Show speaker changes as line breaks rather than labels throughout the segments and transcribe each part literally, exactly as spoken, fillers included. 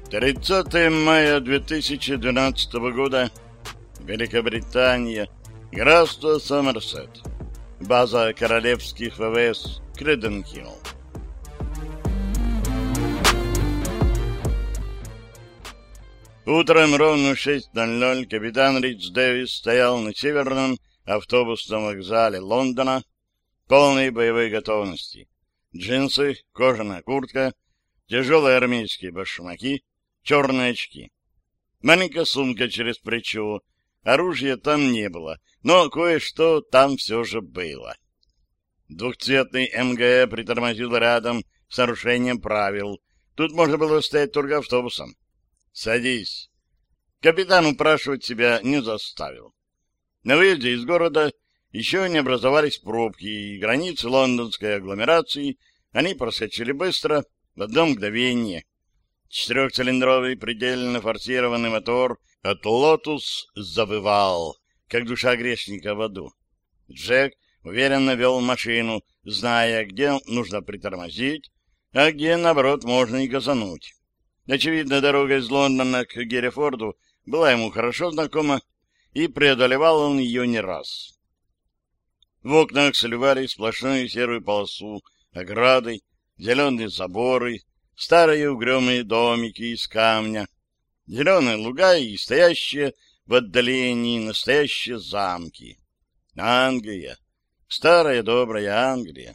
тридцатое мая две тысячи двенадцатого года. Великобритания. Графство Сомерсет. База королевских ВВС Креденхилл. Утром ровно в шесть ноль ноль капитан Рич Дэвис стоял на северном автобусном вокзале Лондона в полной боевой готовности. Джинсы, кожаная куртка, тяжелые армейские башмаки, черные очки. Маленькая сумка через плечо. Оружия там не было, но кое-что там все же было. Двухцветный эм гэ притормозил рядом с нарушением правил. Тут можно было стоять только автобусом. «Садись». Капитан упрашивать себя не заставил. На выезде из города еще не образовались пробки, и границы лондонской агломерации они проскочили быстро, в одно мгновение. Четырехцилиндровый предельно форсированный мотор от «Лотус» завывал, как душа грешника в аду. Джек уверенно вел машину, зная, где нужно притормозить, а где, наоборот, можно и газануть. Очевидно, дорога из Лондона к Герефорду была ему хорошо знакома, и преодолевал он ее не раз. В окнах сливали сплошную серую полосу ограды, зеленые заборы, старые угрюмые домики из камня, зеленые луга и стоящие в отдалении настоящие замки. Англия, старая добрая Англия.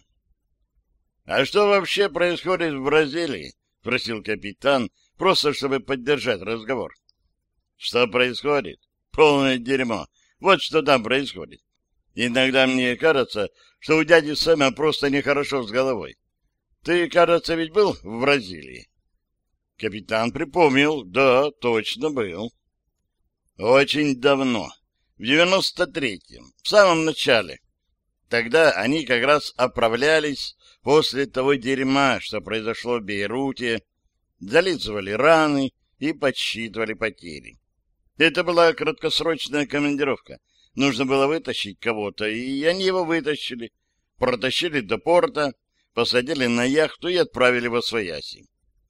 — А что вообще происходит в Бразилии? — спросил капитан, просто чтобы поддержать разговор. — Что происходит? Полное дерьмо. Вот что там происходит. Иногда мне кажется, что у дяди Сэма просто нехорошо с головой. Ты, кажется, ведь был в Бразилии? Капитан припомнил. Да, точно был. Очень давно. В девяносто третьем, в самом начале. Тогда они как раз оправлялись после того дерьма, что произошло в Бейруте, зализывали раны и подсчитывали потери. Это была краткосрочная командировка. Нужно было вытащить кого-то, и они его вытащили, протащили до порта, посадили на яхту и отправили во свояси.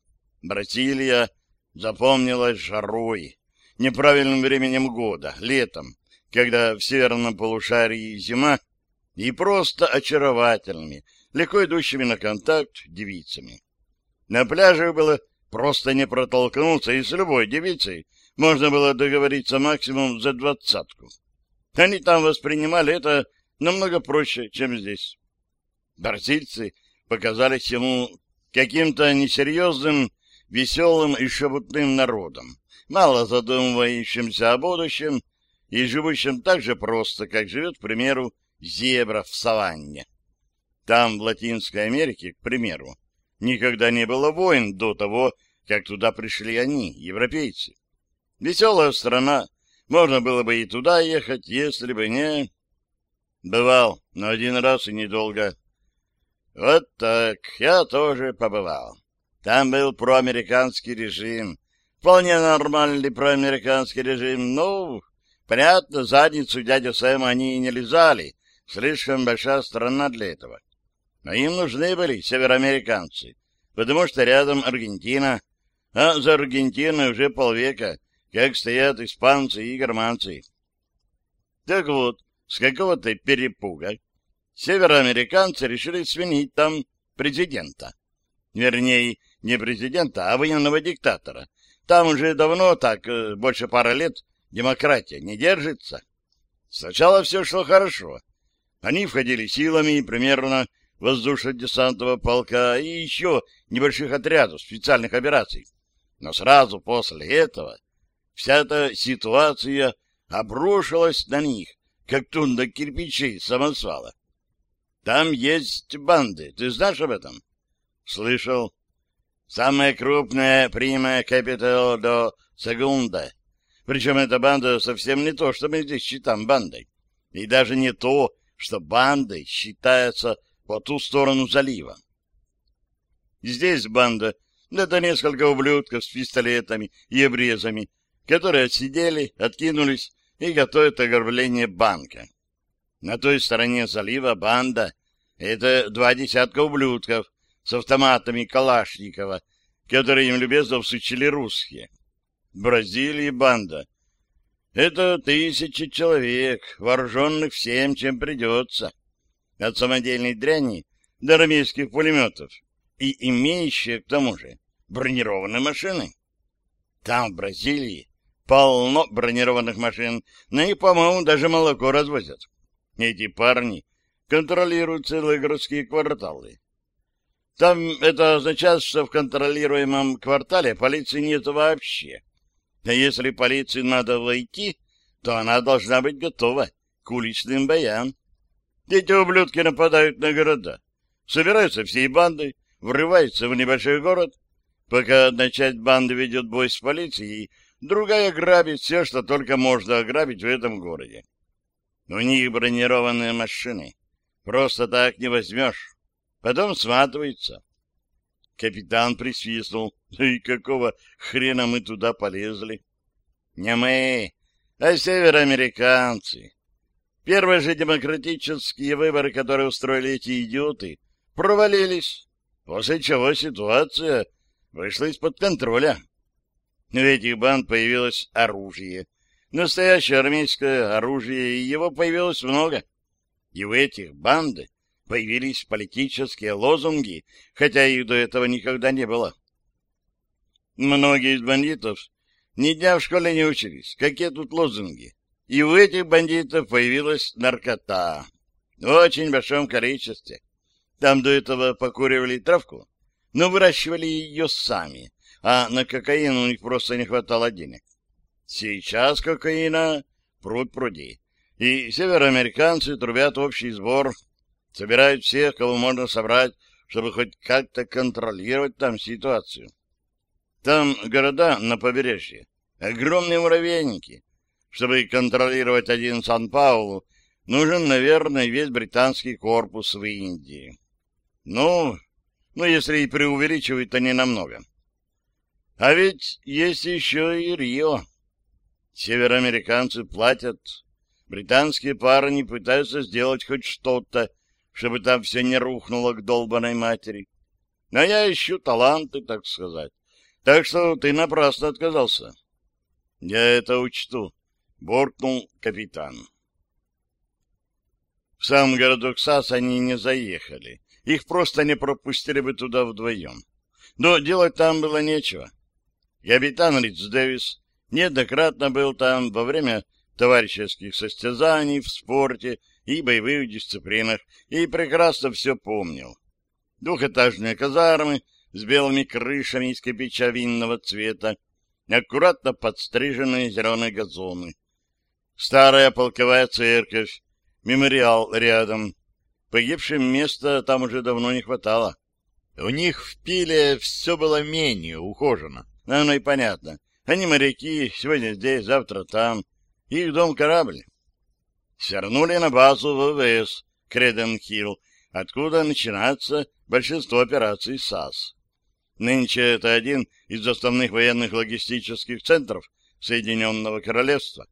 Бразилия запомнилась жарой, неправильным временем года, летом, когда в северном полушарии зима, и просто очаровательными, легко идущими на контакт девицами. На пляже было просто не протолкнуться, и с любой девицей можно было договориться максимум за двадцатку. Они там воспринимали это намного проще, чем здесь. Бразильцы показались ему каким-то несерьезным, веселым и шебутным народом, мало задумывающимся о будущем и живущим так же просто, как живет, к примеру, зебра в саванне. Там, в Латинской Америке, к примеру, никогда не было войн до того, как туда пришли они, европейцы. Веселая страна, можно было бы и туда ехать, если бы не... Бывал, но один раз и недолго. Вот так, я тоже побывал. Там был проамериканский режим, вполне нормальный проамериканский режим. Ну, понятно, задницу дядя Сэма они не лизали, слишком большая страна для этого. Но им нужны были североамериканцы, потому что рядом Аргентина, а за Аргентиной уже полвека, как стоят испанцы и германцы. Так вот, с какого-то перепуга североамериканцы решили сменить там президента. Вернее, не президента, а военного диктатора. Там уже давно, так, больше пары лет, демократия не держится. Сначала все шло хорошо. Они входили силами примерно воздушно-десантного полка и еще небольших отрядов специальных операций. Но сразу после этого вся эта ситуация обрушилась на них, как тунна кирпичей самосвала. Там есть банды. Ты знаешь об этом? Слышал. Самая крупная Прима Капитал до Сегунда. Причем эта банда совсем не то, что мы здесь считаем бандой. И даже не то, что бандой считается по ту сторону залива. Здесь банда — это несколько ублюдков с пистолетами и обрезами, которые отсидели, откинулись и готовят ограбление банка. На той стороне залива банда — это два десятка ублюдков с автоматами Калашникова, которые им любезно всучили русские. В Бразилии банда. Это тысячи человек, вооруженных всем, чем придется. От самодельной дряни до армейских пулеметов. И имеющие, к тому же, бронированные машины. Там, в Бразилии, полно бронированных машин. На них, по-моему, даже молоко развозят. Эти парни контролируют целые городские кварталы. Там это означает, что в контролируемом квартале полиции нет вообще. А если полиции надо войти, то она должна быть готова к уличным боям. Эти ублюдки нападают на города. Собираются всей бандой, врываются в небольшой город. Пока одна часть банды ведет бой с полицией, другая грабит все, что только можно ограбить в этом городе. У них бронированные машины. Просто так не возьмешь. Потом сматывается. Капитан присвистнул. И какого хрена мы туда полезли? Не мы, а североамериканцы. Первые же демократические выборы, которые устроили эти идиоты, провалились, после чего ситуация вышла из-под контроля. У этих банд появилось оружие. Настоящее армейское оружие, и его появилось много. И у этих банд появились политические лозунги, хотя их до этого никогда не было. Многие из бандитов ни дня в школе не учились. Какие тут лозунги? И у этих бандитов появилась наркота. В очень большом количестве. Там до этого покуривали травку, но выращивали ее сами, а на кокаин у них просто не хватало денег. Сейчас кокаина пруд пруди. И североамериканцы трубят общий сбор, собирают всех, кого можно собрать, чтобы хоть как-то контролировать там ситуацию. Там города на побережье, огромные муравейники. Чтобы контролировать один Сан-Паулу, нужен, наверное, весь британский корпус в Индии. Ну, ну, если и преувеличивать, то не намного. А ведь есть еще и Рио. Североамериканцы платят. Британские парни пытаются сделать хоть что-то, чтобы там все не рухнуло к долбаной матери. А я ищу таланты, так сказать. Так что ты напрасно отказался. Я это учту, — буркнул капитан. В сам городок САС они не заехали. Их просто не пропустили бы туда вдвоем. Но делать там было нечего. Капитан Ридж Дэвис неоднократно был там во время товарищеских состязаний в спорте и боевых дисциплинах и прекрасно все помнил. Двухэтажные казармы с белыми крышами из кирпича винного цвета, аккуратно подстриженные зеленые газоны. Старая полковая церковь, мемориал рядом. Погибшим места там уже давно не хватало. У них в Пиле все было менее ухожено. Оно и понятно. Они моряки, сегодня здесь, завтра там. Их дом-корабль. Свернули на базу ВВС Креден-Хилл, откуда начинается большинство операций САС. Нынче это один из основных военных логистических центров Соединенного Королевства.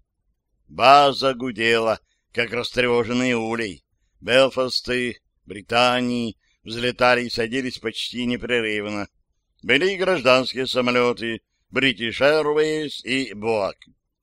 База гудела, как растревоженный улей. Белфасты, Британии взлетали и садились почти непрерывно. Были и гражданские самолеты British Airways и Боак.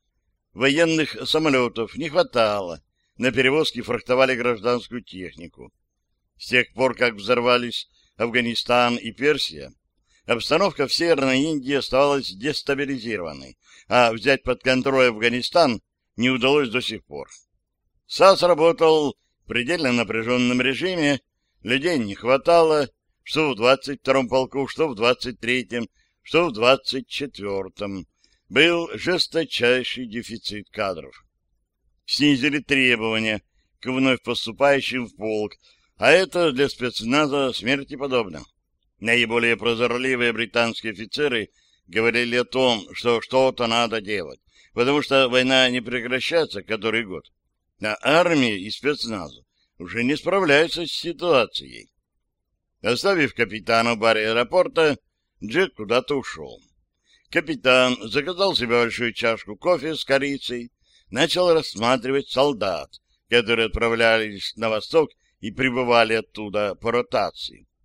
Военных самолетов не хватало. На перевозки фрахтовали гражданскую технику. С тех пор, как взорвались Афганистан и Персия, обстановка в Северной Индии оставалась дестабилизированной, а взять под контроль Афганистан не удалось до сих пор. САС работал в предельно напряженном режиме, людей не хватало, что в двадцать втором полку, что в двадцать третьем, что в двадцать четвёртом. Был жесточайший дефицит кадров. Снизили требования к вновь поступающим в полк, а это для спецназа смерти подобно. Наиболее прозорливые британские офицеры говорили о том, что что-то надо делать, потому что война не прекращается который год, а армия и спецназ уже не справляются с ситуацией. Оставив капитана в баре аэропорта, Джек куда-то ушел. Капитан заказал себе большую чашку кофе с корицей, начал рассматривать солдат, которые отправлялись на восток и прибывали оттуда по ротации.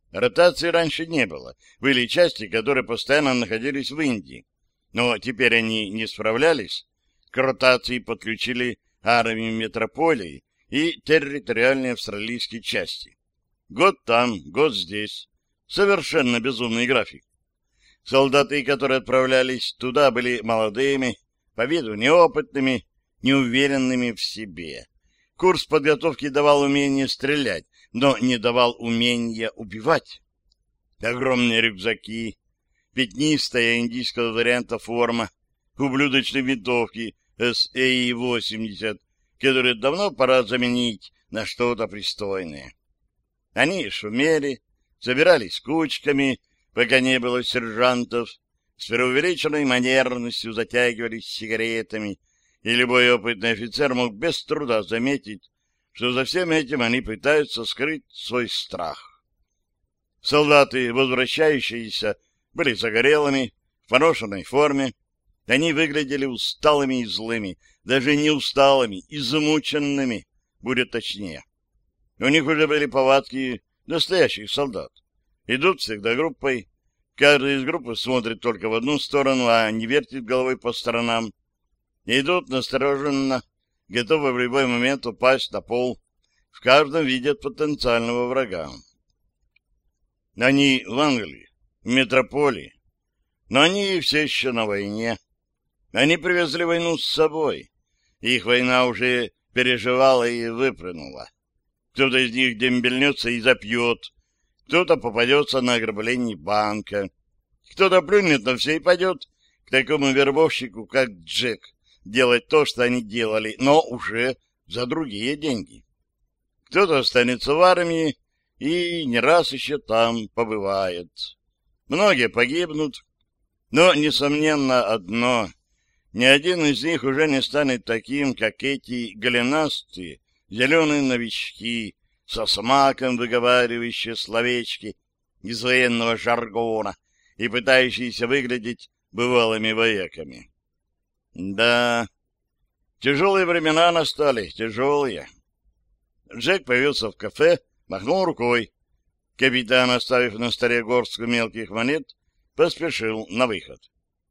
Ротации раньше не было. Были части, которые постоянно находились в Индии. Но теперь они не справлялись. К ротации подключили армию метрополии и территориальные австралийские части. Год там, год здесь. Совершенно безумный график. Солдаты, которые отправлялись туда, были молодыми, по виду неопытными, неуверенными в себе. Курс подготовки давал умение стрелять, но не давал умения убивать. Огромные рюкзаки, пятнистая индийского варианта форма, ублюдочные винтовки эс эй и восемьдесят, которые давно пора заменить на что-то пристойное. Они шумели, собирались кучками, пока не было сержантов, с преувеличенной манерностью затягивались сигаретами, и любой опытный офицер мог без труда заметить, что за всем этим они пытаются скрыть свой страх. Солдаты, возвращающиеся, были загорелыми, в поношенной форме. Они выглядели усталыми и злыми, даже не усталыми, измученными, будет точнее. У них уже были повадки настоящих солдат. Идут всегда группой. Каждый из группы смотрит только в одну сторону, а не вертит головой по сторонам. Идут настороженно, готовы в любой момент упасть на пол. В каждом видят потенциального врага. Они в Англии, в метрополии, но они все еще на войне. Они привезли войну с собой. Их война уже переживала и выплюнула. Кто-то из них дембельнется и запьет, кто-то попадется на ограбление банка, кто-то плюнет на все и пойдет к такому вербовщику, как Джек, делать то, что они делали, но уже за другие деньги. Кто-то останется в армии и не раз еще там побывает. Многие погибнут, но, несомненно, одно — ни один из них уже не станет таким, как эти голенастые, зеленые новички, со смаком выговаривающие словечки из военного жаргона и пытающиеся выглядеть бывалыми вояками. Да, тяжелые времена настали, тяжелые. Джек появился в кафе, махнул рукой. Капитан, оставив на столе горстку мелких монет, поспешил на выход.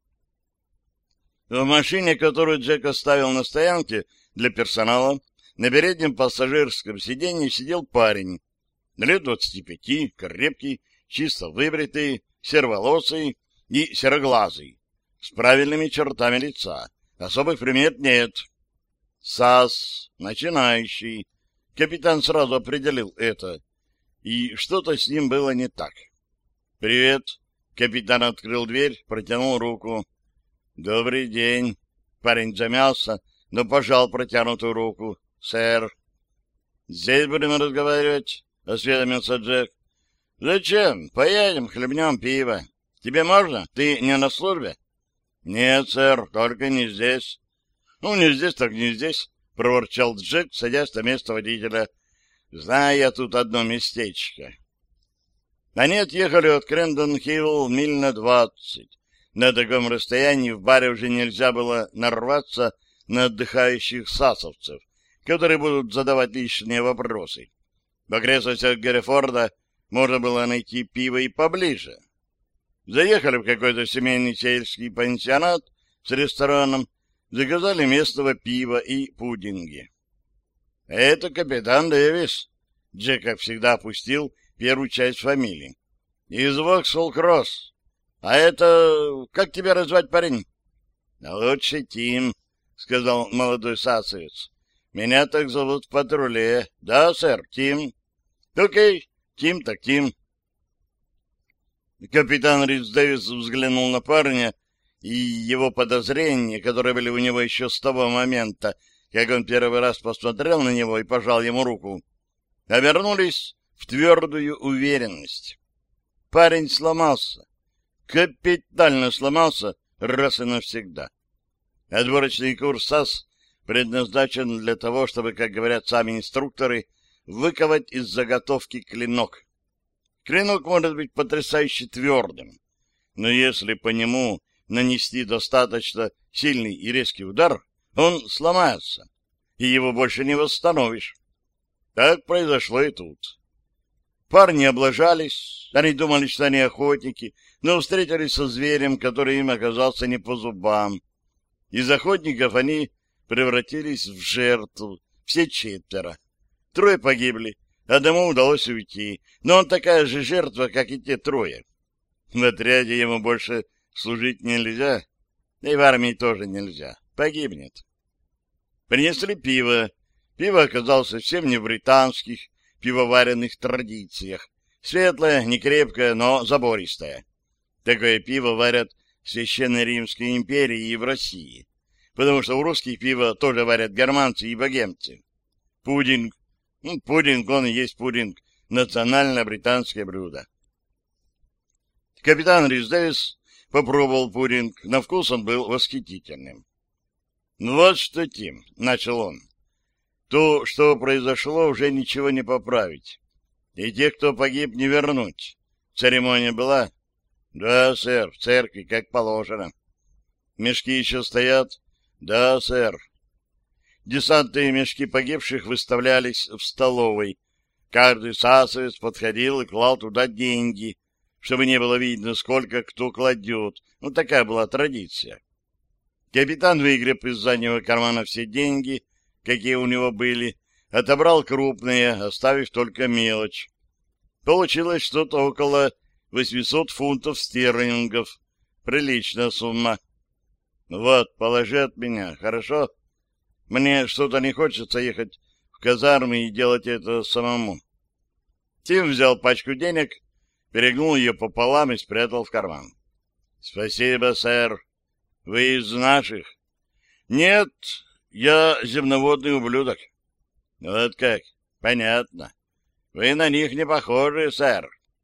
В машине, которую Джек оставил на стоянке для персонала, на переднем пассажирском сиденье сидел парень, лет двадцати пяти, крепкий, чисто выбритый, сероволосый и сероглазый, с правильными чертами лица. Особых примет нет. САС, начинающий. Капитан сразу определил это. И что-то с ним было не так. «Привет». Капитан открыл дверь, протянул руку. «Добрый день». Парень замялся, но пожал протянутую руку. «Сэр». «Здесь будем разговаривать?» — осведомился Джек. «Зачем? Поедем, хлебнем пиво. Тебе можно? Ты не на службе?» «Нет, сэр, только не здесь». «Ну, не здесь, так не здесь», — проворчал Джек, садясь на место водителя. «Знаю я тут одно местечко». Они отъехали от Крэндон-Хилл миль на двадцать. На таком расстоянии в баре уже нельзя было нарваться на отдыхающих сасовцев, которые будут задавать лишние вопросы. В окрестностях Герефорда можно было найти пиво и поближе. Заехали в какой-то семейный сельский пансионат с рестораном, заказали местного пива и пудинги. «Это капитан Дэвис», — Джек, как всегда, опустил первую часть фамилии. «Из Воксхолл-Кросс. А это... Как тебя назвать, парень?» «Лучше Тим», — сказал молодой сасовец. «Меня так зовут в патруле. Да, сэр, Тим». «Окей, Тим так Тим». Капитан Ридж Дэвис взглянул на парня, и его подозрения, которые были у него еще с того момента, как он первый раз посмотрел на него и пожал ему руку, обернулись в твердую уверенность. Парень сломался. Капитально сломался раз и навсегда. Отборочный курс САС предназначен для того, чтобы, как говорят сами инструкторы, выковать из заготовки клинок. Клинок может быть потрясающе твердым, но если по нему нанести достаточно сильный и резкий удар, он сломается, и его больше не восстановишь. Так произошло и тут. Парни облажались, они думали, что они охотники, но встретились со зверем, который им оказался не по зубам. Из охотников они превратились в жертву, все четверо. Трое погибли, одному удалось уйти, но он такая же жертва, как и те трое. В отряде ему больше служить нельзя, и в армии тоже нельзя, погибнет. Принесли пиво. Пиво оказалось совсем не в британских пивоваренных традициях. Светлое, не крепкое, но забористое. Такое пиво варят в Священной Римской империи и в России, потому что у русских пиво тоже варят германцы и богемцы. Пудинг. Ну, пудинг, он и есть пудинг. Национальное британское блюдо. Капитан Рис Дэвис попробовал пудинг. На вкус он был восхитительным. «Ну вот что, Тим», — начал он, — «то, что произошло, уже ничего не поправить. И тех, кто погиб, не вернуть. Церемония была?» «Да, сэр, в церкви, как положено». «Мешки еще стоят?» «Да, сэр». Десантные мешки погибших выставлялись в столовой. Каждый сасовец подходил и клал туда деньги, чтобы не было видно, сколько кто кладет. Ну, такая была традиция. Капитан выгреб из заднего кармана все деньги, какие у него были, отобрал крупные, оставив только мелочь. Получилось что-то около восьмисот фунтов стерлингов. Приличная сумма. Вот, положи от меня, хорошо? Мне что-то не хочется ехать в казармы и делать это самому. Тим взял пачку денег, перегнул ее пополам и спрятал в карман. — Спасибо, сэр. Вы из наших? — Нет, я земноводный ублюдок. — Вот как? Понятно. Вы на них не похожи, сэр.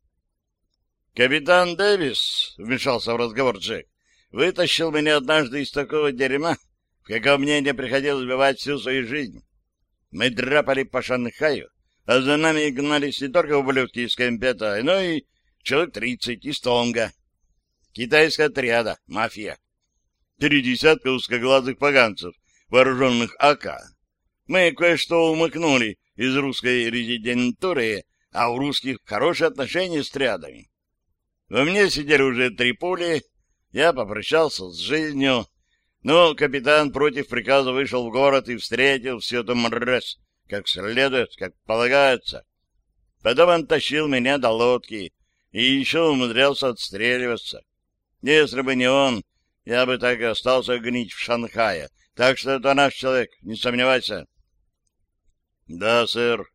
— Капитан Дэвис, — вмешался в разговор Джек, — вытащил меня однажды из такого дерьма, в каком мне не приходилось бывать всю свою жизнь. Мы драпали по Шанхаю, а за нами гнались не только ублюдки из Кемпета, но и человек тридцать из Тонга. Китайская отряда, мафия. Три десятка узкоглазых поганцев, вооруженных АК. Мы кое-что умыкнули из русской резидентуры, а у русских хорошие отношения с отрядами. Во мне сидели уже три пули, я попрощался с жизнью, но капитан против приказа вышел в город и встретил всю эту мразь, как следует, как полагается. Потом он тащил меня до лодки и еще умудрялся отстреливаться. Если бы не он, я бы так и остался гнить в Шанхае. Так что это наш человек, не сомневайся. — Да, сэр.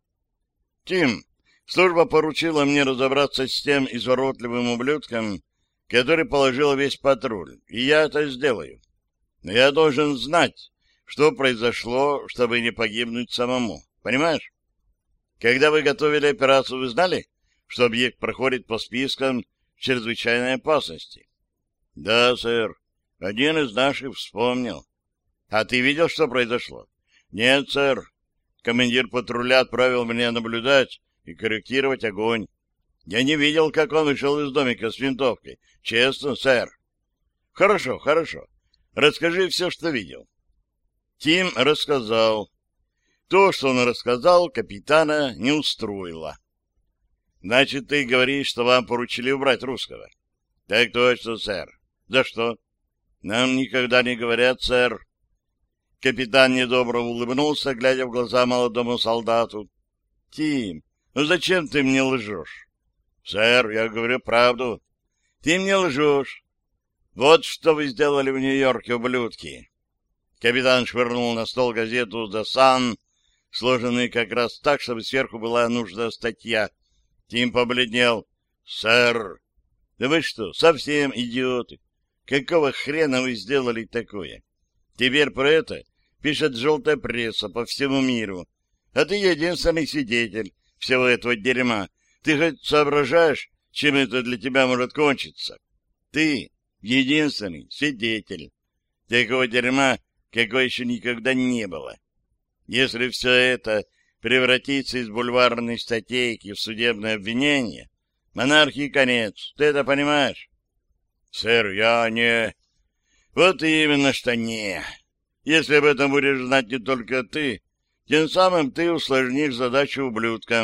— Тим, служба поручила мне разобраться с тем изворотливым ублюдком, который положил весь патруль, и я это сделаю. Но я должен знать, что произошло, чтобы не погибнуть самому. Понимаешь? Когда вы готовили операцию, вы знали, что объект проходит по спискам чрезвычайной опасности? — Да, сэр. Один из наших вспомнил. — А ты видел, что произошло? — Нет, сэр. Командир патруля отправил меня наблюдать и корректировать огонь. Я не видел, как он вышел из домика с винтовкой. Честно, сэр. — Хорошо, хорошо. Расскажи все, что видел. Тим рассказал. То, что он рассказал, капитана не устроило. — Значит, ты говоришь, что вам поручили убрать русского? — Так точно, сэр. — За что? — Нам никогда не говорят, сэр. Капитан недобро улыбнулся, глядя в глаза молодому солдату. — Тим, ну зачем ты мне лжешь? — Сэр, я говорю правду. — Ты мне лжешь. Вот что вы сделали в Нью-Йорке, ублюдки. Капитан швырнул на стол газету «The Sun», сложенную как раз так, чтобы сверху была нужная статья. Тим побледнел. — Сэр, да вы что, совсем идиоты? Какого хрена вы сделали такое? Теперь про это пишет желтая пресса по всему миру. А ты единственный свидетель всего этого дерьма. Ты хоть соображаешь, чем это для тебя может кончиться? Ты единственный свидетель такого дерьма, какого еще никогда не было. Если все это превратится из бульварной статейки в судебное обвинение, монархии конец. Ты это понимаешь? Сэр, я не... Вот именно, что не. Если об этом будешь знать не только ты, тем самым ты усложнишь задачу ублюдкам,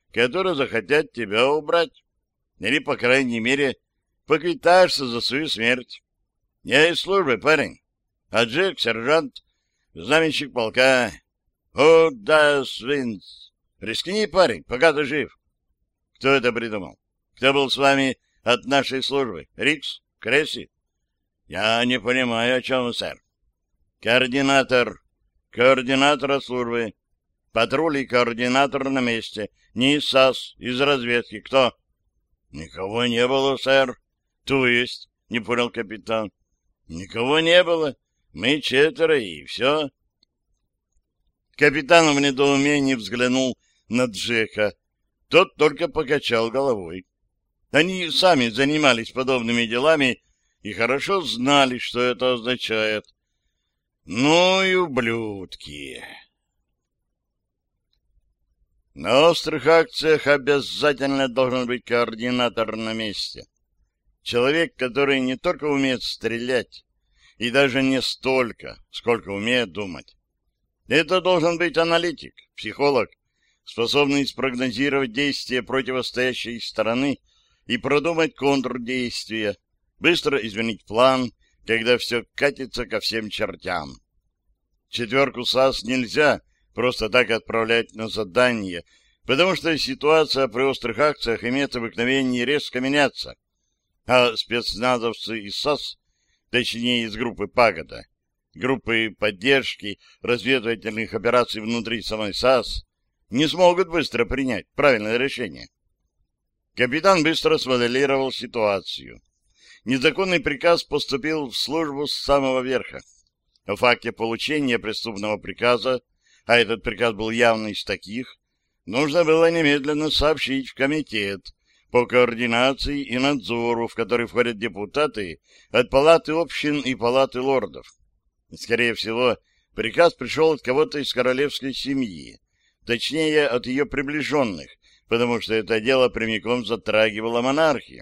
которые захотят тебя убрать. Или, по крайней мере, поквитаешься за свою смерть. Я из службы, парень. А Джек — сержант, знаменщик полка. О, да, свинц. Рискни, парень, пока ты жив. Кто это придумал? Кто был с вами от нашей службы? Рикс? Кресси? Я не понимаю, о чем вы, сэр. Координатор. Координатор службы. Патруль и координатор на месте. Не из САС, из разведки. Кто? Никого не было, сэр. То есть? Не понял капитан. Никого не было. Мы четверо, и все. Капитан в недоумении взглянул на Джека. Тот только покачал головой. Они сами занимались подобными делами и хорошо знали, что это означает. Ну и ублюдки. На острых акциях обязательно должен быть координатор на месте. Человек, который не только умеет стрелять, и даже не столько, сколько умеет думать. Это должен быть аналитик, психолог, способный спрогнозировать действия противостоящей стороны и продумать контрдействия, быстро изменить план, когда все катится ко всем чертям. Четверку САС нельзя просто так отправлять на задание, потому что ситуация при острых акциях имеет обыкновение резко меняться, а спецназовцы из САС, точнее из группы Пагода, группы поддержки разведывательных операций внутри самой САС, не смогут быстро принять правильное решение. Капитан быстро смоделировал ситуацию. Незаконный приказ поступил в службу с самого верха. О факте получения преступного приказа, а этот приказ был явно из таких, нужно было немедленно сообщить в комитет по координации и надзору, в который входят депутаты от Палаты общин и Палаты лордов. Скорее всего, приказ пришел от кого-то из королевской семьи, точнее, от ее приближенных, потому что это дело прямиком затрагивало монархию.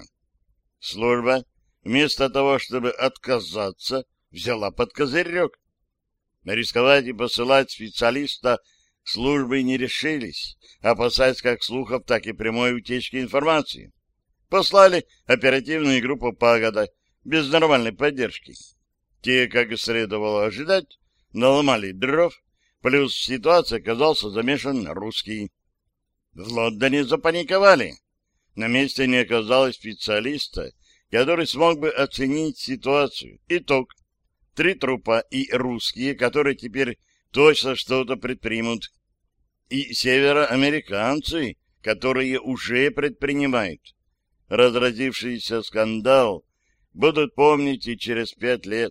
Служба, вместо того, чтобы отказаться, взяла под козырек. Рисковать и посылать специалиста службы не решились, опасаясь как слухов, так и прямой утечки информации. Послали оперативную группу Пагода без нормальной поддержки. Те, как и следовало ожидать, наломали дров, плюс в ситуации оказался замешан русский. В Лондоне запаниковали. На месте не оказалось специалиста, который смог бы оценить ситуацию. Итог. Три трупа и русские, которые теперь точно что-то предпримут. И североамериканцы, которые уже предпринимают. Разразившийся скандал будут помнить и через пять лет.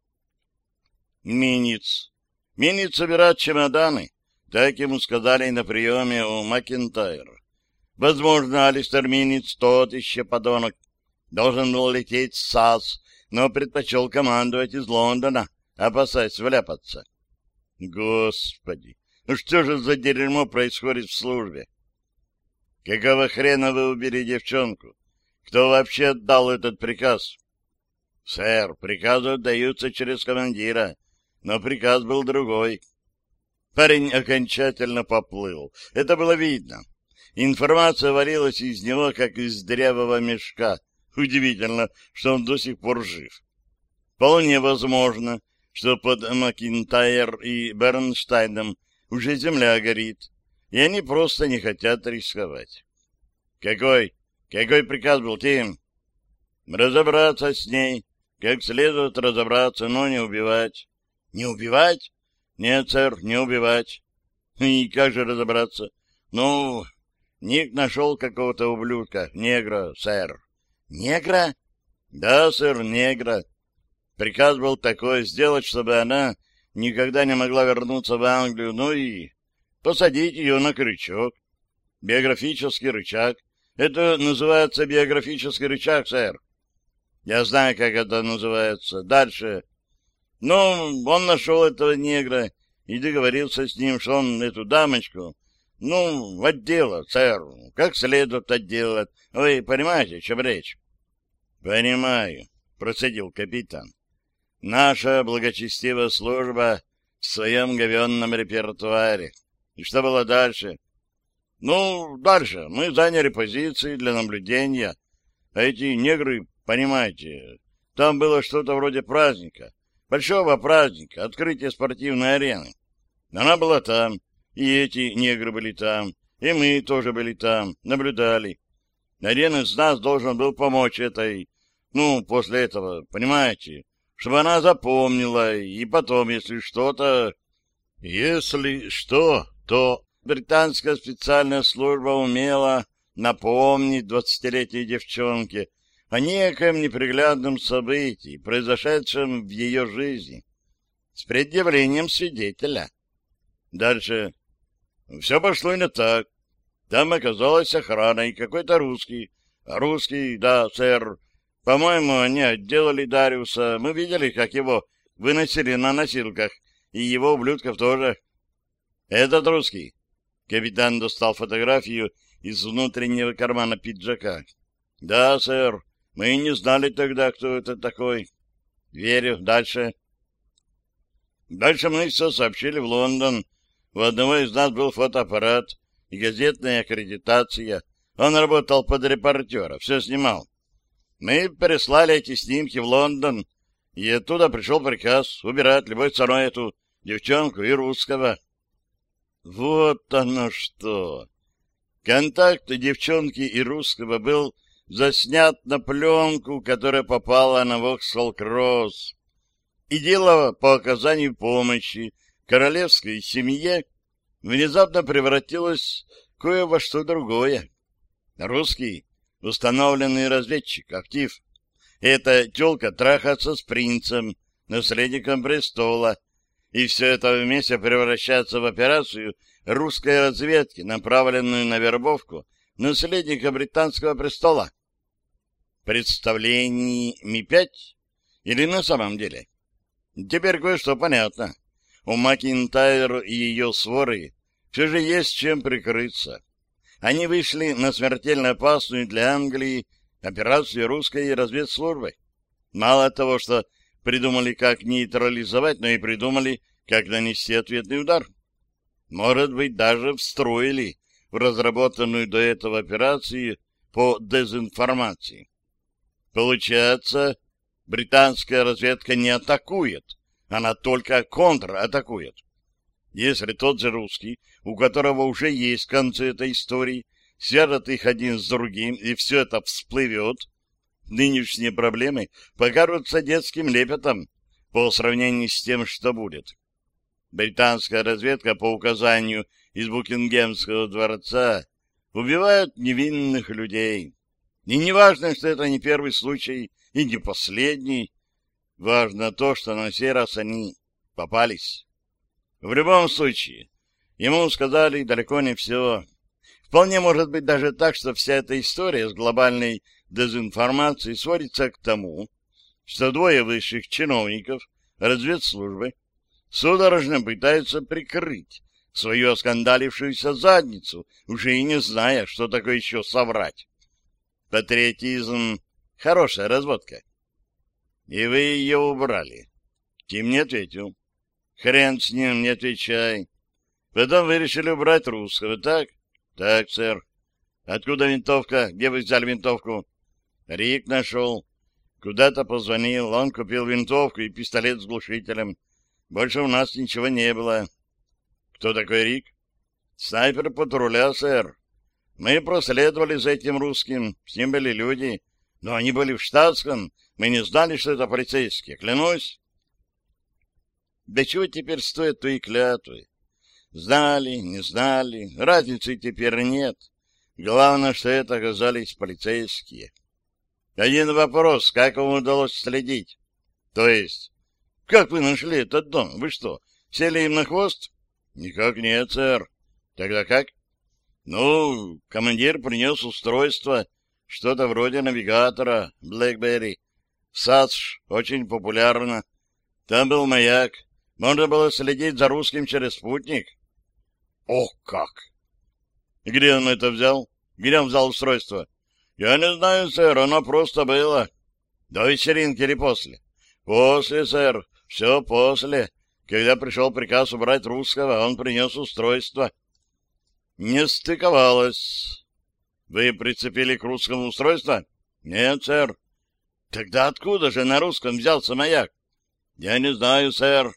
Миниц. Миниц собирает чемоданы. Так ему сказали на приеме у Макентайра. Возможно, Алистер Миниц, тот еще подонок, должен был лететь с САС, но предпочел командовать из Лондона, опасаясь вляпаться. Господи, ну что же за дерьмо происходит в службе? Какого хрена вы убили девчонку? Кто вообще отдал этот приказ? Сэр, приказы отдаются через командира, но приказ был другой. Парень окончательно поплыл. Это было видно. Информация валилась из него, как из дырявого мешка. Удивительно, что он до сих пор жив. Вполне возможно, что под Макинтайр и Бернштейном уже земля горит, и они просто не хотят рисковать. Какой? Какой приказ был, Тим? Разобраться с ней, как следует разобраться, но не убивать. Не убивать? Нет, сэр, не убивать. И как же разобраться? Ну, Ник нашел какого-то ублюдка, негра, сэр. Негра? Да, сэр, негра. Приказ был такой, сделать, чтобы она никогда не могла вернуться в Англию, ну и посадить ее на крючок. Биографический рычаг. Это называется биографический рычаг, сэр. Я знаю, как это называется. Дальше. Ну, он нашел этого негра и договорился с ним, что он эту дамочку, ну, отделает, сэр, как следует отделать. Вы понимаете, о чем речь? Понимаю, процедил капитан. Наша благочестивая служба в своем говенном репертуаре. И что было дальше? Ну, дальше. Мы заняли позиции для наблюдения. А эти негры, понимаете, там было что-то вроде праздника. Большого праздника, открытие спортивной арены. Она была там, и эти негры были там, и мы тоже были там, наблюдали. Один из нас должен был помочь этой, ну, после этого, понимаете, чтобы она запомнила, и потом, если что-то... Если что, то британская специальная служба умела напомнить двадцатилетней девчонке о некоем неприглядном событии, произошедшем в ее жизни, с предъявлением свидетеля. Дальше. Все пошло не так. Там оказалась охрана и какой-то русский. Русский, да, сэр. По-моему, они отделали Дариуса. Мы видели, как его выносили на носилках, и его ублюдков тоже. Этот русский. Капитан достал фотографию из внутреннего кармана пиджака. Да, сэр. Мы не знали тогда, кто это такой. Верю. Дальше. Дальше мы все сообщили в Лондон. У одного из нас был фотоаппарат и газетная аккредитация. Он работал под репортера, все снимал. Мы переслали эти снимки в Лондон, и оттуда пришел приказ убирать любой ценой эту девчонку и русского. Вот оно что! Контакт девчонки и русского был заснят на пленку, которая попала на Воксхолл-Кросс. И дело по оказанию помощи королевской семье внезапно превратилось кое во что другое. Русский, установленный разведчик, актив. Эта тёлка трахается с принцем, наследником престола, и все это вместе превращается в операцию русской разведки, направленную на вербовку наследника британского престола. Представление Ми пять? Или на самом деле? Теперь кое-что понятно. У Макинтайр и ее своры все же есть чем прикрыться. Они вышли на смертельно опасную для Англии операцию русской разведслужбы. Мало того, что придумали, как нейтрализовать, но и придумали, как нанести ответный удар. Может быть, даже встроили в разработанную до этого операцию по дезинформации. Получается, британская разведка не атакует, она только контратакует. Если тот же русский, у которого уже есть концы этой истории, свяжет их один с другим, и все это всплывет, нынешние проблемы покажутся детским лепетом по сравнению с тем, что будет. Британская разведка по указанию из Букингемского дворца убивает невинных людей. И не важно, что это не первый случай и не последний. Важно то, что на сей раз они попались. В любом случае, ему сказали далеко не все. Вполне может быть даже так, что вся эта история с глобальной дезинформацией сводится к тому, что двое высших чиновников разведслужбы судорожно пытаются прикрыть свою оскандалившуюся задницу, уже и не зная, что такое еще соврать. Патриотизм — хорошая разводка. И вы ее убрали. Тим не ответил. Хрен с ним, не отвечай. Потом вы решили убрать русского, так? Так, сэр. Откуда винтовка? Где вы взяли винтовку? Рик нашел. Куда-то позвонил, он купил винтовку и пистолет с глушителем. Больше у нас ничего не было. Кто такой Рик? Снайпер патруля, сэр. Мы проследовали за этим русским, с ним были люди, но они были в штатском, мы не знали, что это полицейские, клянусь. Да чего теперь стоят твои клятвы? Знали, не знали, разницы теперь нет. Главное, что это оказались полицейские. Один вопрос, как вам удалось следить? То есть, как вы нашли этот дом? Вы что, сели им на хвост? Никак нет, сэр. Тогда как? Ну, командир принес устройство, что-то вроде навигатора, BlackBerry. САСШ очень популярно. Там был маяк. Можно было следить за русским через спутник. Ох, как! Где он это взял? Где он взял устройство? Я не знаю, сэр, оно просто было. До вечеринки или после? После, сэр, все после. Когда пришел приказ убрать русского, он принес устройство. Не стыковалось. Вы прицепили к русскому устройство? Нет, сэр. Тогда откуда же на русском взялся маяк? Я не знаю, сэр.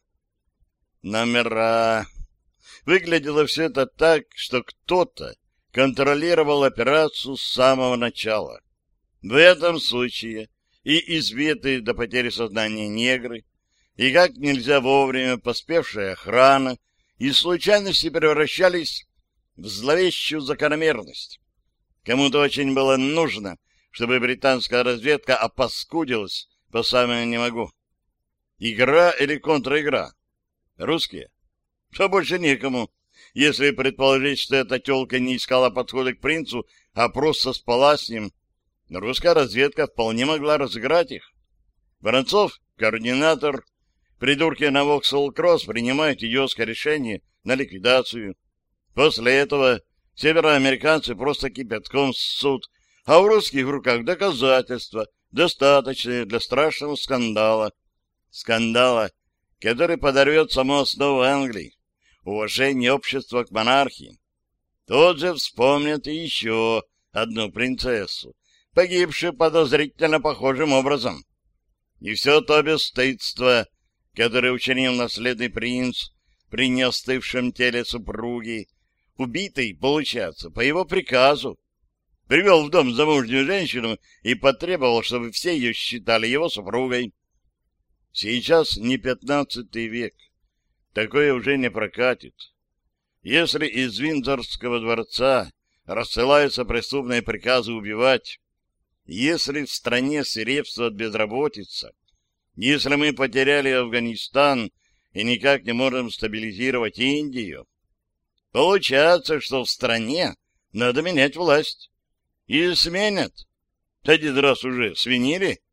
Номера. Выглядело все это так, что кто-то контролировал операцию с самого начала. В этом случае и избитые до потери сознания негры, и как нельзя вовремя поспевшая охрана, и случайности превращались в зловещую закономерность. Кому-то очень было нужно, чтобы британская разведка опаскудилась по самое не могу. Игра или контраигра? Русские? Что больше некому. Если предположить, что эта тёлка не искала подхода к принцу, а просто спала с ним, русская разведка вполне могла разыграть их. Воронцов — координатор. Придурки на Воксхолл-Кросс принимают идиотское решение на ликвидацию. После этого североамериканцы просто кипятком ссут, а у русских в руках доказательства, достаточные для страшного скандала. Скандала, который подорвет саму основу Англии, уважение общества к монархии. Тут же вспомнят и еще одну принцессу, погибшую подозрительно похожим образом. И все то бесстыдство, которое учинил наследный принц при неостывшем теле супруги, убитый, получается, по его приказу, привел в дом замужнюю женщину и потребовал, чтобы все ее считали его супругой. Сейчас не пятнадцатый век. Такое уже не прокатит. Если из Виндзорского дворца рассылаются преступные приказы убивать, если в стране свирепствует безработица, если мы потеряли Афганистан и никак не можем стабилизировать Индию, получается, что в стране надо менять власть. И сменят. Один раз уже свинили.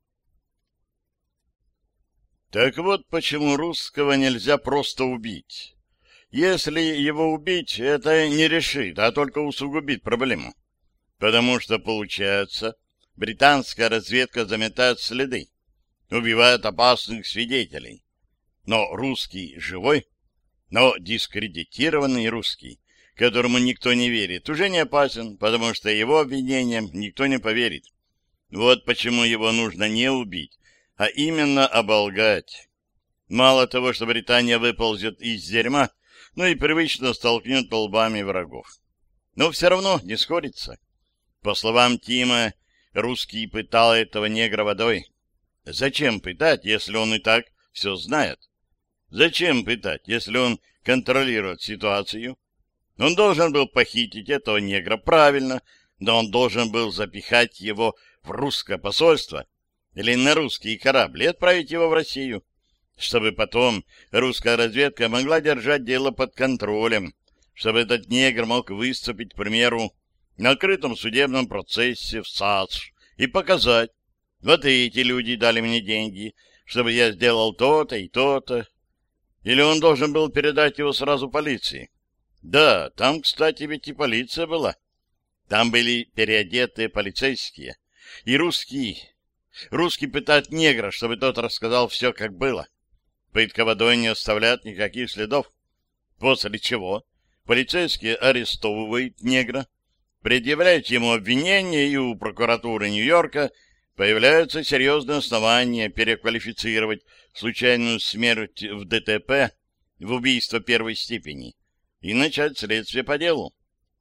Так вот почему русского нельзя просто убить. Если его убить, это не решит, а только усугубит проблему. Потому что, получается, британская разведка заметает следы, убивает опасных свидетелей. Но русский живой, но дискредитированный русский, которому никто не верит, уже не опасен, потому что его обвинениям никто не поверит. Вот почему его нужно не убить, а именно оболгать. Мало того, что Британия выползет из дерьма, но и привычно столкнет лбами врагов. Но все равно не сходится. По словам Тима, русский пытал этого негра водой. Зачем пытать, если он и так все знает? Зачем пытать, если он контролирует ситуацию? Он должен был похитить этого негра правильно, но он должен был запихать его в русское посольство или на русские корабли и отправить его в Россию, чтобы потом русская разведка могла держать дело под контролем, чтобы этот негр мог выступить, к примеру, на открытом судебном процессе в САСШ и показать: вот эти люди дали мне деньги, чтобы я сделал то-то и то-то. Или он должен был передать его сразу полиции? Да, там, кстати, ведь и полиция была. Там были переодетые полицейские. И русский... Русский пытает негра, чтобы тот рассказал все, как было. Пытка водой не оставляет никаких следов. После чего полицейские арестовывают негра, предъявляют ему обвинение, и у прокуратуры Нью-Йорка появляются серьезные основания переквалифицировать случайную смерть в ДТП в убийство первой степени и начать следствие по делу.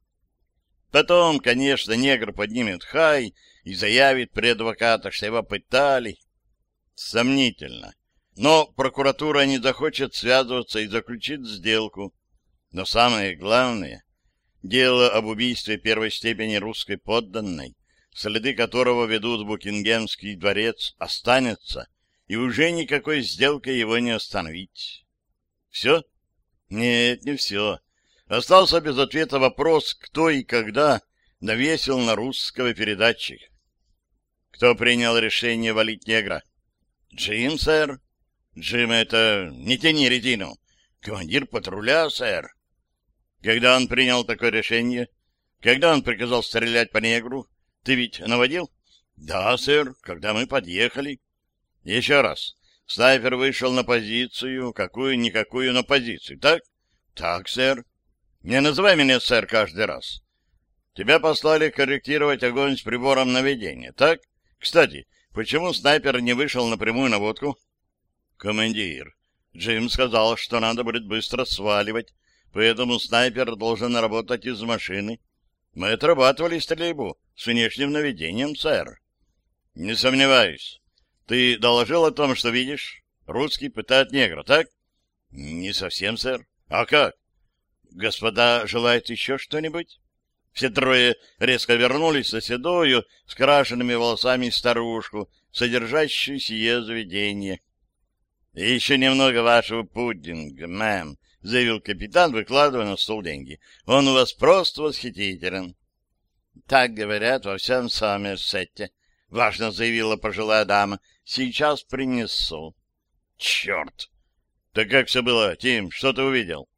Потом, конечно, негр поднимет хай и заявит при адвокатах, что его пытали. Сомнительно. Но прокуратура не захочет связываться и заключит сделку. Но самое главное, дело об убийстве первой степени русской подданной, следы которого ведут в Букингемский дворец, останется, и уже никакой сделкой его не остановить. Все? Нет, не все. Остался без ответа вопрос, кто и когда навесил на русского передатчик. Кто принял решение валить негра? Джим, сэр. Джим — это... Не тяни резину. Командир патруля, сэр. Когда он принял такое решение? Когда он приказал стрелять по негру? Ты ведь наводил? Да, сэр, когда мы подъехали. Еще раз. Снайпер вышел на позицию, какую-никакую, на позицию, так? Так, сэр. Не называй меня сэр каждый раз. Тебя послали корректировать огонь с прибором наведения, так? Кстати, почему снайпер не вышел на прямую наводку? Командир, Джим сказал, что надо будет быстро сваливать, поэтому снайпер должен работать из машины. Мы отрабатывали стрельбу с внешним наведением, сэр. Не сомневаюсь. Ты доложил о том, что видишь? Русский пытает негра, так? Не совсем, сэр. А как? Господа желают еще что-нибудь? Все трое резко вернулись за седою, с крашенными волосами старушку, содержащую сие заведение. — И еще немного вашего пудинга, мэм, — заявил капитан, выкладывая на стол деньги. — Он у вас просто восхитителен. — Так говорят во всем Сомерсете, — важно заявила пожилая дама. — Сейчас принесу. — Черт! Так как все было, Тим? Что ты увидел?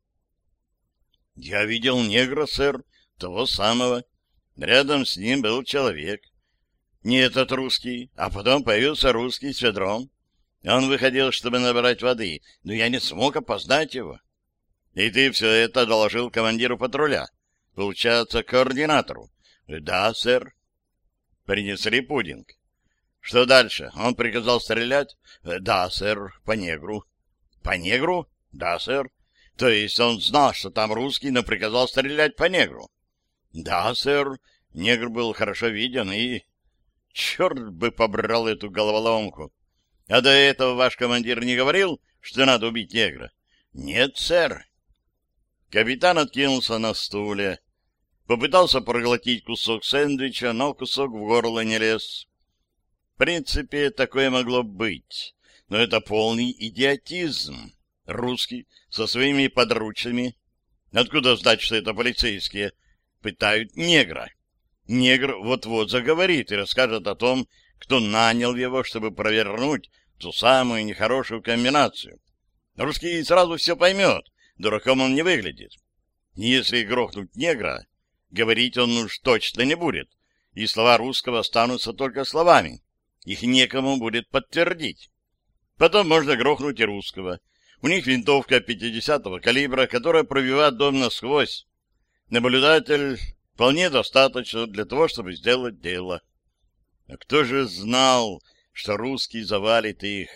— Я видел негра, сэр. Того самого. Рядом с ним был человек. Не этот русский, а потом появился русский с ведром. Он выходил, чтобы набрать воды, но я не смог опознать его. И ты все это доложил командиру патруля? Получается, координатору? Да, сэр. Принесли пудинг. Что дальше? Он приказал стрелять? Да, сэр, по негру. По негру? Да, сэр. То есть он знал, что там русский, но приказал стрелять по негру? Да, сэр, негр был хорошо виден и... Черт бы побрал эту головоломку. А до этого ваш командир не говорил, что надо убить негра? Нет, сэр. Капитан откинулся на стуле. Попытался проглотить кусок сэндвича, но кусок в горло не лез. В принципе, такое могло быть. Но это полный идиотизм. Русский со своими подручными. Откуда знать, что это полицейские? Пытают негра. Негр вот-вот заговорит и расскажет о том, кто нанял его, чтобы провернуть ту самую нехорошую комбинацию. Русский сразу все поймет, дураком он не выглядит. Если грохнуть негра, говорить он уж точно не будет, и слова русского останутся только словами. Их некому будет подтвердить. Потом можно грохнуть и русского. У них винтовка пятидесятого калибра, которая пробивает дом насквозь. Наблюдатель вполне достаточно для того, чтобы сделать дело. А кто же знал, что русский завалит их?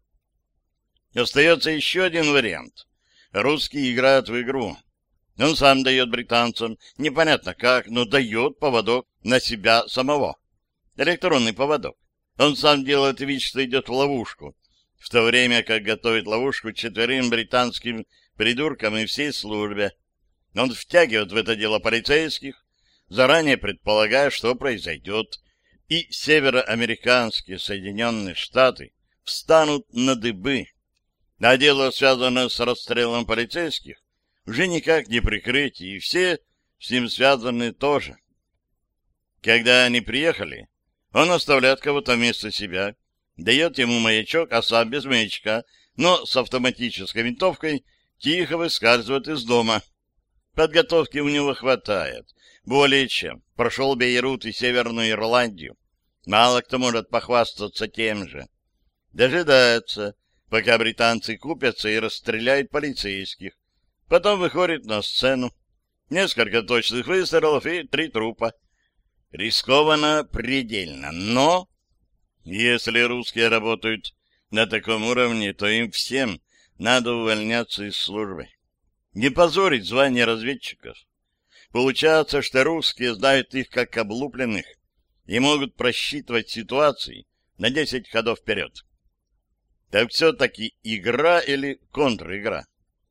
Остается еще один вариант. Русский играет в игру. Он сам дает британцам, непонятно как, но дает поводок на себя самого. Электронный поводок. Он сам делает вид, что идет в ловушку, в то время как готовит ловушку четверым британским придуркам и всей службе. Он втягивает в это дело полицейских, заранее предполагая, что произойдет, и североамериканские Соединенные Штаты встанут на дыбы. А дело, связанное с расстрелом полицейских, уже никак не прикрыть, и все с ним связаны тоже. Когда они приехали, он оставляет кого-то вместо себя, дает ему маячок, а сам без маячка, но с автоматической винтовкой тихо выскальзывает из дома. Подготовки у него хватает. Более чем. Прошел Бейрут и Северную Ирландию. Мало кто может похвастаться тем же. Дожидается, пока британцы купятся и расстреляют полицейских. Потом выходит на сцену. Несколько точных выстрелов и три трупа. Рискованно предельно, но... Если русские работают на таком уровне, то им всем надо увольняться из службы. Не позорить звание разведчиков. Получается, что русские знают их как облупленных и могут просчитывать ситуации на десять ходов вперед. Так все-таки игра или контр-игра?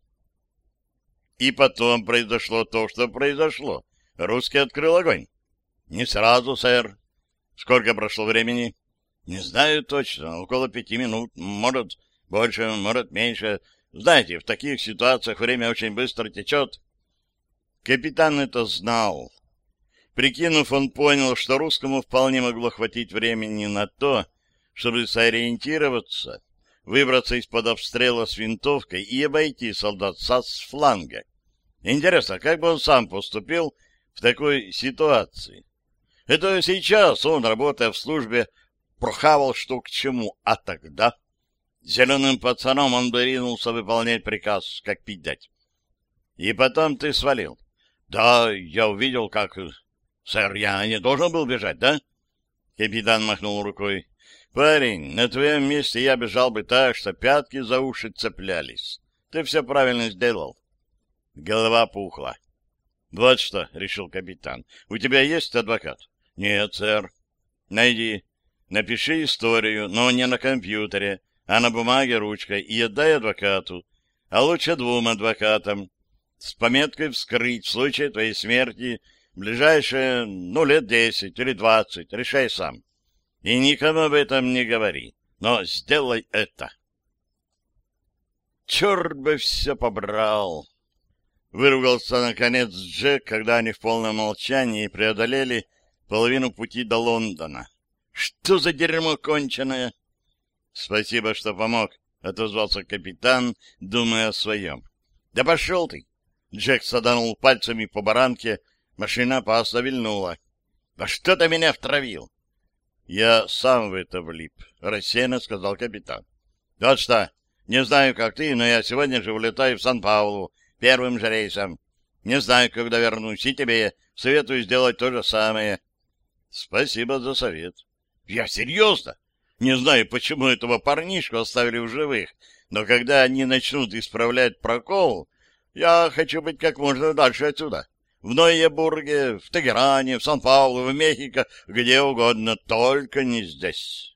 И потом произошло то, что произошло. Русский открыл огонь. Не сразу, сэр. Сколько прошло времени? Не знаю точно. Около пяти минут. Может, больше, может, меньше. Знаете, в таких ситуациях время очень быстро течет. Капитан это знал. Прикинув, он понял, что русскому вполне могло хватить времени на то, чтобы сориентироваться, выбраться из-под обстрела с винтовкой и обойти солдат САС с фланга. Интересно, как бы он сам поступил в такой ситуации? Это сейчас он, работая в службе, прохавал что к чему, а тогда... Зеленым пацаном он бы ринулся выполнять приказ, как пить дать. И потом ты свалил. Да, я увидел, как... Сэр, я не должен был бежать, да? Капитан махнул рукой. Парень, на твоем месте я бежал бы так, что пятки за уши цеплялись. Ты все правильно сделал. Голова пухла. Вот что, решил капитан. У тебя есть адвокат? Нет, сэр. Найди. Напиши историю, но не на компьютере, а на бумаге ручкой, и отдай адвокату. А лучше двум адвокатам. С пометкой «вскрыть» в случае твоей смерти в ближайшие, ну, лет десять или двадцать. Решай сам. И никому об этом не говори. Но сделай это. Черт бы все побрал! Выругался, наконец, Джек, когда они в полном молчании преодолели половину пути до Лондона. Что за дерьмо конченое? Спасибо, что помог, — отозвался капитан, думая о своем. Да пошел ты! Джек саданул пальцами по баранке, машина паста вильнула. Да что ты меня втравил? Я сам в это влип, — рассеянно сказал капитан. Вот что, не знаю, как ты, но я сегодня же улетаю в Сан-Паулу первым же рейсом. Не знаю, когда вернусь, и тебе советую сделать то же самое. Спасибо за совет. Я серьезно? Не знаю, почему этого парнишку оставили в живых, но когда они начнут исправлять прокол, я хочу быть как можно дальше отсюда. В Нойебурге, в Тегеране, в Сан-Паулу, в Мехико, где угодно, только не здесь.